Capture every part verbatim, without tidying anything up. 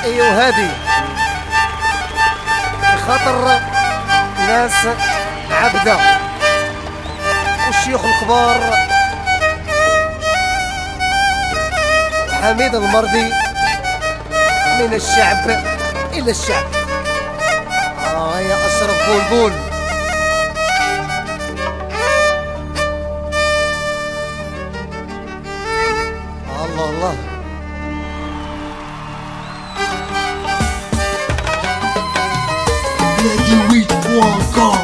ايوا هادي خاطر ناس عبده والشيوخ الكبار حميد المرضي من الشعب الى الشعب. اه يا اشرف بلبل الله الله. Heavyweight point com.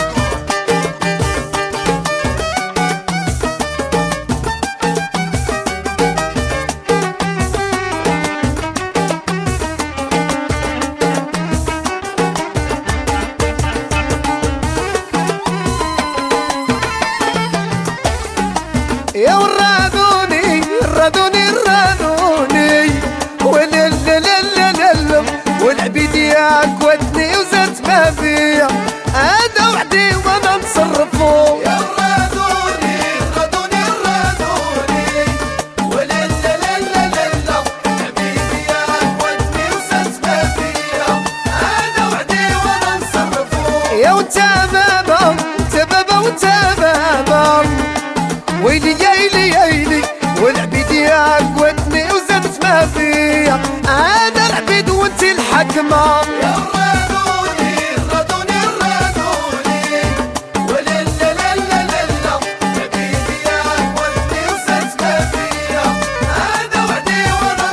يا ورادوني رادوني رادوني ولا لا لا لا لا لا والعبيد ياك ودني وزدت ما فيا هذا وحدي وانا نصرفو. يا رادوني رادوني رادوني ولا لا لا لا لا لا العبيد ياك ودني وزدت ما فيا هذا وحدي وانا نصرفو. يا وانت بابا وانت بابا وانت بابا ويلي يايلي يايلي والعبيد ياك ودني وزدت ما فيا انا العبيد وانت الحكمة. يا رادوني رادوني رادوني ولا لا لا لا لا لا العبيد ياك ودني وزدت ما فيا هذا وحدي وانا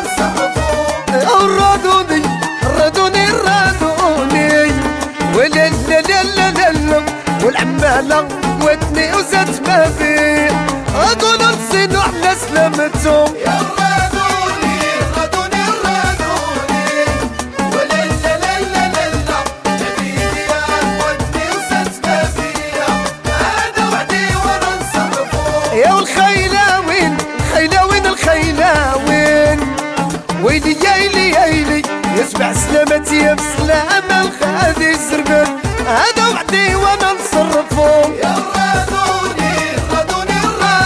نصرفو. رادوني رادوني رادوني ولا لا لا لا لا لا والعمالة ودني وزدت ما فيا هادول نسينو على سلامتهم. يا رادوني رادوني رادوني ولا لا لا لا لا لا العبيد ياك ودني وزدت ما فيا هذا وحدي وانا نصرفو. يا والخيلاوين الخيلاوين الخيلاوين ويلي يايلي يايلي يسمع سلامتي يا بسلامة الغادي الزربان هذا وحدي وانا نصرفو. يا رادوني رادوني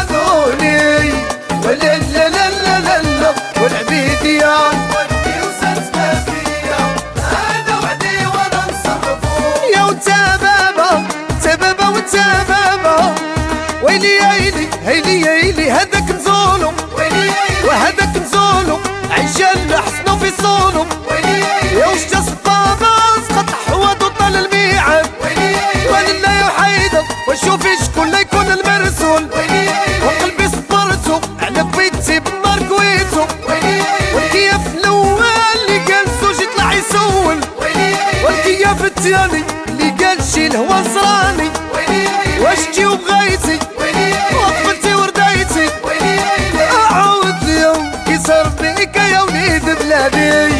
رادوني ولا لا لا لا لا لا والعبيد ياك ودني وزدت ما فيا هذا وحدي وانا نصرفو. يا وانت بابا انت بابا وانت بابا ويلي يايلي هيلي يايلي هذاك نزولو ويلي يايلي وهذاك نزولو عجال حسنو في صولو ويلي يايلي. يا وش تصبابا سقط حواد وطال الميعاد ويلي يايلي ولله يحيدك وشوفي شكون لا يكون المرسول ويلي يايلي وقلبي صبرتو على بيتي بالنار كويتو ويلي يايلي والكياف الاول اللي قال زوج يطلع يسول ويلي يايلي والكياف الثاني اللي قال شي الهوا زراني ويلي يايلي واش جي وبغيتي ويلي يايلي وقبلتي ورديتي ويلي يايلي اعاود اليوم كي صار بيك يا وليد بلادي.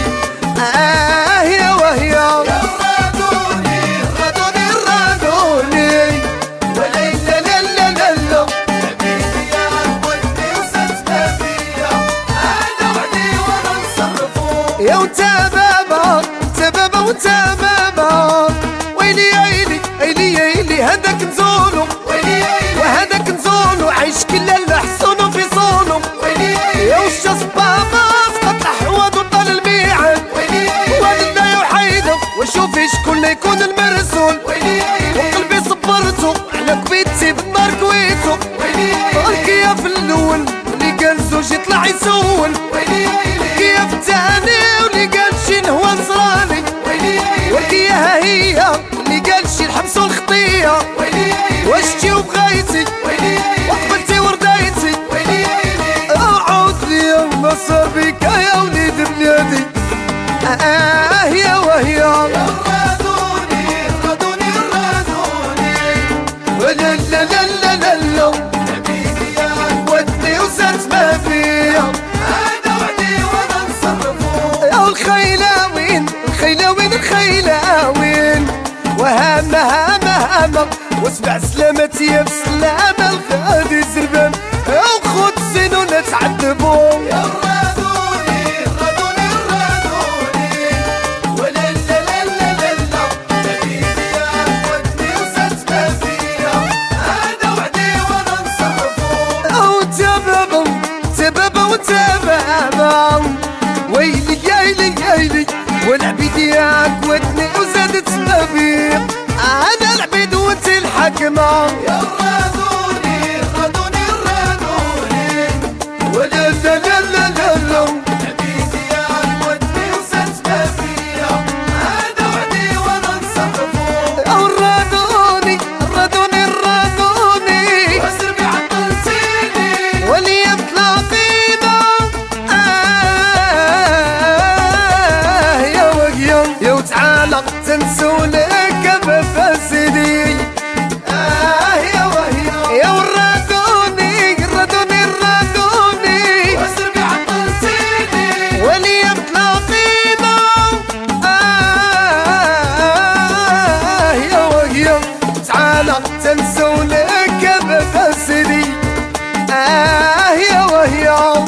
اه يا وهي يا رادوني رادوني رادوني ولا لا لا لا لا لا العبيد ياك ودني وزدت ما فيا هذا وحدي وانا نصرفو. يا وانت بابا انت بابا وانت بابا ويلي يايلي هيلي يايلي هذاك نزولو ويلي يايلي وهذاك نزولو عايش كل الحسون في صونو ويلي يايلي. يا وش صبابا سقط حواد وطال الميعاد ويلي يايلي ولله يحيدك وشوفي شكون لا يكون المرسول ويلي يايلي وقلبي صبرتو على كبيتي بالنار كويتو ويلي يايلي الكياف الاول اللي قال زوج يطلع يسول ويلي يايلي الكياف الثاني واللي قال شي نهوى نصراني ويلي يايلي والكياها هي اللي قال شي الحبس والخطيه ويلي يايلي واش جي وبغيتي ويلي يايلي وقبلتي ورديتي ويلي يايلي اعود اليوم ما صار بك يا وليد بلادي. اه يا وهي يا رادوني رادوني رادوني ولا لا لا لا لا لا العبيد ياك ودني وزدت ما فيا هذا وحدي وانا نصرفو. يا الخيلاوين الخيلاوين الخيلاوين وهامة هامة هامة واسمع سلامتي يا بسلامة الغادي الزربان وخد زينو نتعذبو. يا رادوني رادوني رادوني ولا لا لا لا لا لا العبيد ياك ودني وزدت ما فيا هذا وحدي وانا نصرفو. وانت بابا انت بابا وانت بابا ويلي يايلي يايلي حاكمة. يا الرادوني الرادوني الرادوني ولا لا لا لا لا لا عبيدي يا ودي وسات ما فيا هذا وعدي وانا نصرفو. يا الرادوني الرادوني الرادوني واسر بعطلتيني ولي تلاقينا آه يا وقيا يا وتعالى تنسولك بفاسدي. آه يا وهيا يا الرادوني الرادوني الرادوني واسر بعطلتيني ولي تلاقينا آه يا وهيا تعالى تنسولك بفاسدي. آه يا وهيا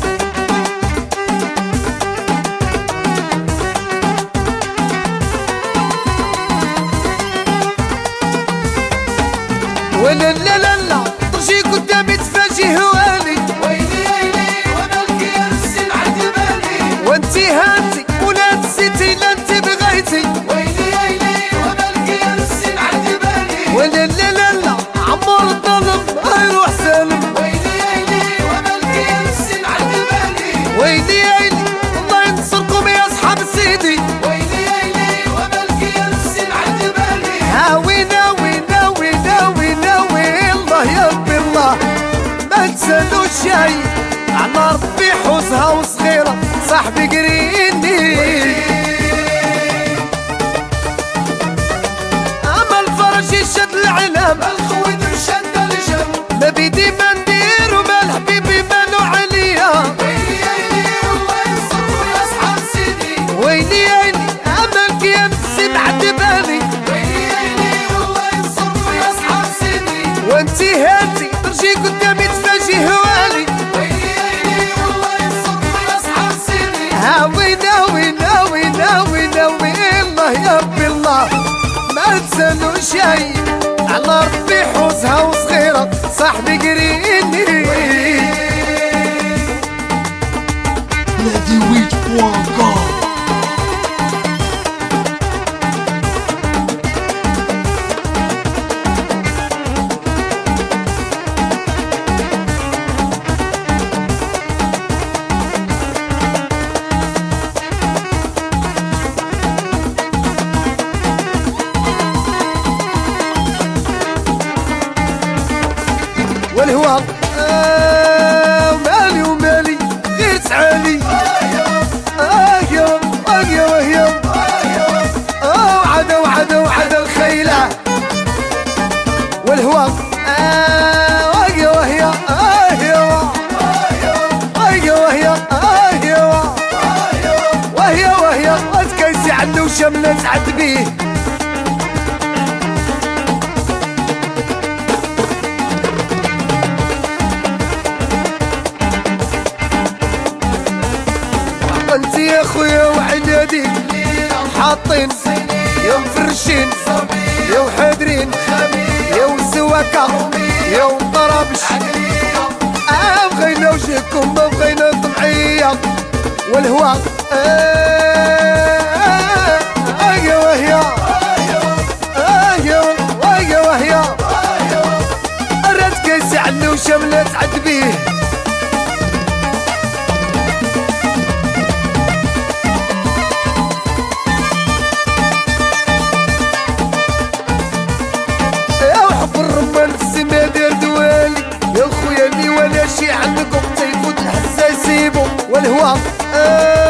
ولا لا لا لا ترجي قدامي تفاجئ هوالي. ويلي ويلي وانا الكيان السن عند بالي وانتي هانتي ولا نسيتي لا انت بغيتي. ويلي ويلي وانا الكيان السن عند بالي ولا لا لا لا عمر الظلم يروح سالم. ويلي ويلي وانا الكيان السن عند بالي ويلي ويلي الله ينصركم يا اصحاب سيدي. ويلي ويلي وانا الكيان السن عند بالي هاوي ناوي ناوي ناوي ناوي الله يا ربي الله ما تسالو شي على ربي حوزها وصغيره صاحبي قريني. اما الفرج يشد العلام الخويد مشد الجم ما بيدي ما ندير وما الحبيبي مالو عليا. ويلي ويلي والله ينصركم يا اصحاب سيدي. ويلي ويلي اما الكيان السن عند بالي. ويلي ويلي والله ينصركم يا اصحاب سيدي وانتي هاتي ترجي قدامي تفاجئ هوالي. ويلي ويلي والله ينصركم يا اصحاب سيدي هاوي ناوي ناوي ناوي ناوي الله يا ربي الله ما تسالو شي على ربي حوزها وصغيره صاحبي قريني. Ladywitch point com. والهوى آه ومالي ومالي غير تعالي. آه يا آه يا وهيا آه وعدا وعدا وعدا الخيلة. والهوى آه يا وهيا آه يا آه يا وهيا آه يا وهي وهي أتكيسي عنده وشملة تعد بيه. انتي يا خويا وعدادي حاطين يا مفرشين يا وحادرين يا وسواكا يا وطرابش اه بغينا وجهكم ما بغينا طمعية. والهوا اه اه يا وهيا اه يا وهيا وهيا راد كيسي عنو شملة تعد بيه. يا خويا اللي ولا شي عندكم تيفوت الحساسيبو. والهوا آه